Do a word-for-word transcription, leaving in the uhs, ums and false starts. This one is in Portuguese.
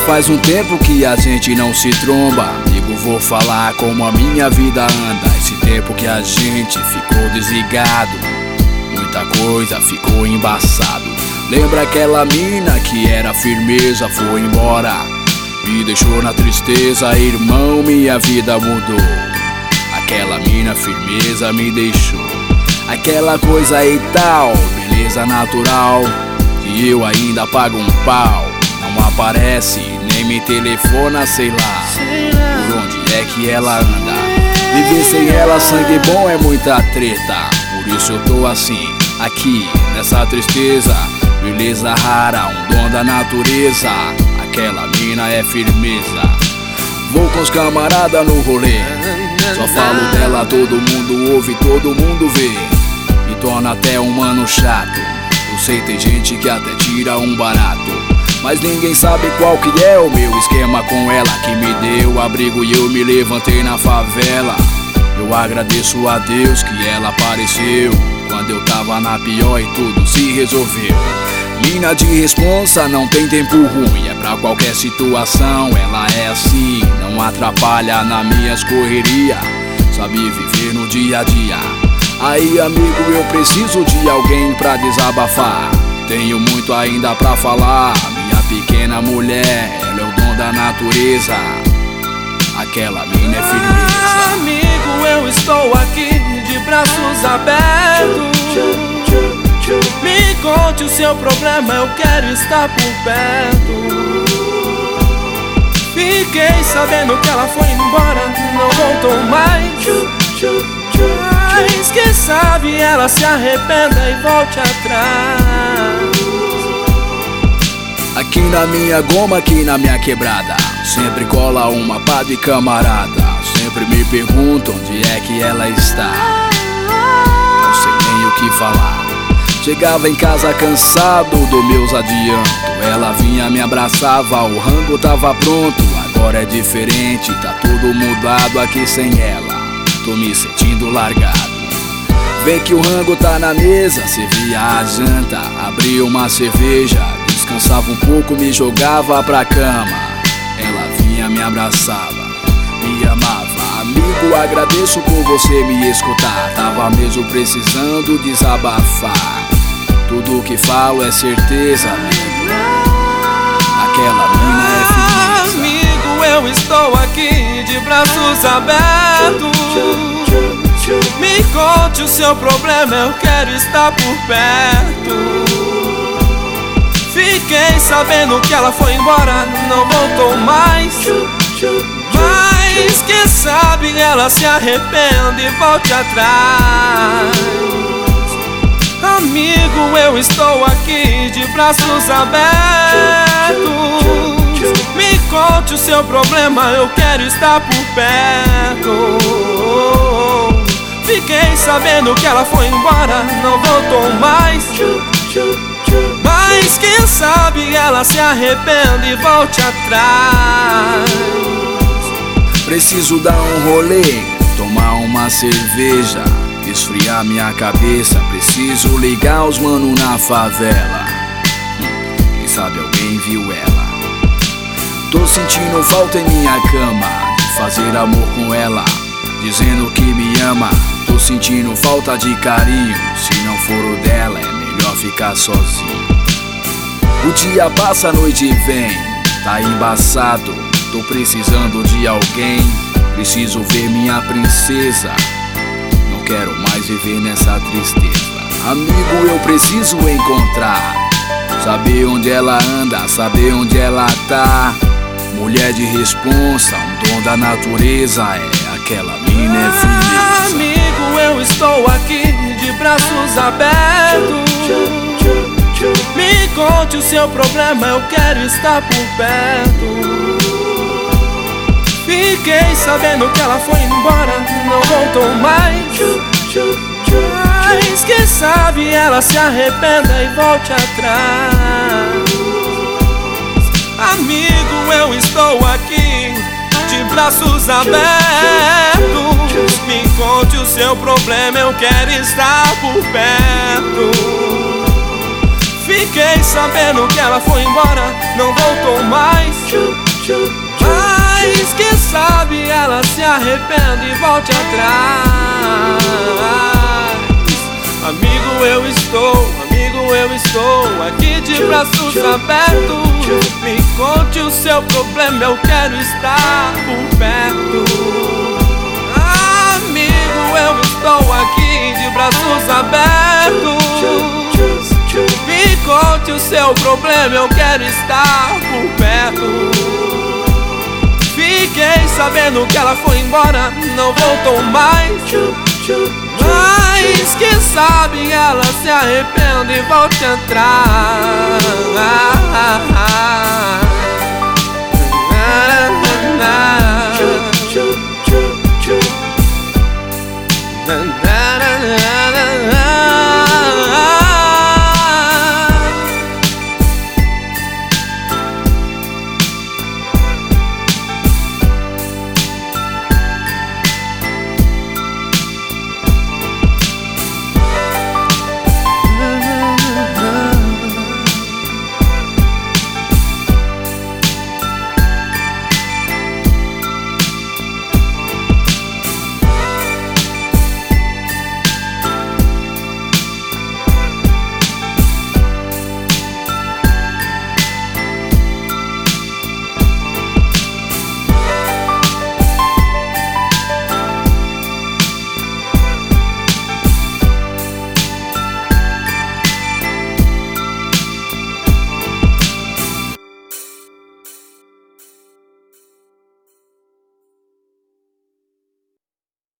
faz um tempo que a gente não se tromba. Amigo, vou falar como a minha vida anda. Esse tempo que a gente ficou desligado, muita coisa ficou embaçado. Lembra aquela mina que era firmeza, foi embora, me deixou na tristeza. Irmão, minha vida mudou. Aquela mina firmeza me deixou. Aquela coisa e tal, beleza natural, que eu ainda pago um pau. Não aparece, nem me telefona, sei lá por onde é que ela anda. Viver sem ela, sangue bom é muita treta. Por isso eu tô assim, aqui, nessa tristeza. Beleza rara, um dom da natureza. Aquela mina é firmeza. Vou com os camarada no rolê, só falo dela, todo mundo ouve, todo mundo vê. Me torna até um mano chato. Eu sei, tem gente que até tira um barato, mas ninguém sabe qual que é o meu esquema com ela, que me deu abrigo e eu me levantei na favela. Eu agradeço a Deus que ela apareceu quando eu tava na pior e tudo se resolveu. Mina de responsa, não tem tempo ruim, é pra qualquer situação. Ela é assim, não atrapalha nas minhas correrias, sabe viver no dia a dia. Aí amigo, eu preciso de alguém pra desabafar. Tenho muito ainda pra falar. Minha pequena mulher, ela é o dom da natureza. Aquela mina é firmeza. Amigo, eu estou aqui de braços abertos. Me conte o seu problema, eu quero estar por perto. Fiquei sabendo que ela foi embora, não voltou mais. Mas quem sabe ela se arrependa e volte atrás. Aqui na minha goma, aqui na minha quebrada, sempre cola uma pá de camarada. Sempre me perguntam onde é que ela está. Não sei nem o que falar. Chegava em casa cansado dos meus adiantos, ela vinha me abraçava, o rango tava pronto. Agora é diferente, tá tudo mudado aqui sem ela. Tô me sentindo largado. Vê que o rango tá na mesa, servia a janta, abri uma cerveja, descansava um pouco, me jogava pra cama. Ela vinha, me abraçava, me amava. Amigo, agradeço por você me escutar. Tava mesmo precisando desabafar. Tudo que falo é certeza, amigo. Aquela mina é firmeza. Amigo, eu estou aqui de braços abertos. Me conte o seu problema, eu quero estar por perto. Fiquei sabendo que ela foi embora, não voltou mais. Mas quem sabe ela se arrepende e volte atrás. Amigo, eu estou aqui de braços abertos. Me conte o seu problema, eu quero estar por perto. Fiquei sabendo que ela foi embora, não voltou mais. Mas quem sabe ela se arrepende e volte atrás. Preciso dar um rolê, tomar uma cerveja, esfriar minha cabeça. Preciso ligar os mano na favela. hum, Quem sabe alguém viu ela. Tô sentindo falta em minha cama, de fazer amor com ela, dizendo que me ama. Tô sentindo falta de carinho, se não for o dela é melhor ficar sozinho. O dia passa, a noite vem, tá embaçado. Tô precisando de alguém, preciso ver minha princesa. Não quero mais viver nessa tristeza. Amigo, eu preciso encontrar, saber onde ela anda, saber onde ela tá. Mulher de responsa, um dom da natureza. É, aquela mina é firmeza. Amigo, eu estou aqui de braços abertos. Me conte o seu problema, eu quero estar por perto. Fiquei sabendo que ela foi embora, não voltou mais. Mas quem sabe ela se arrependa e volte atrás. Amigo, eu estou aqui de braços abertos. Me conte o seu problema, eu quero estar por perto. Fiquei sabendo que ela foi embora, não voltou mais. Mas quem sabe ela se arrepende e volte atrás. Amigo, eu estou, amigo, eu estou aqui de braços abertos. Me conte o seu problema, eu quero estar por perto. Amigo, eu estou aqui de braços abertos. Me conte o seu problema, eu quero estar por perto. Fiquei sabendo que ela foi embora, não voltou mais. Mas quem sabe ela se arrepende e volte a entrar. Na, na, na.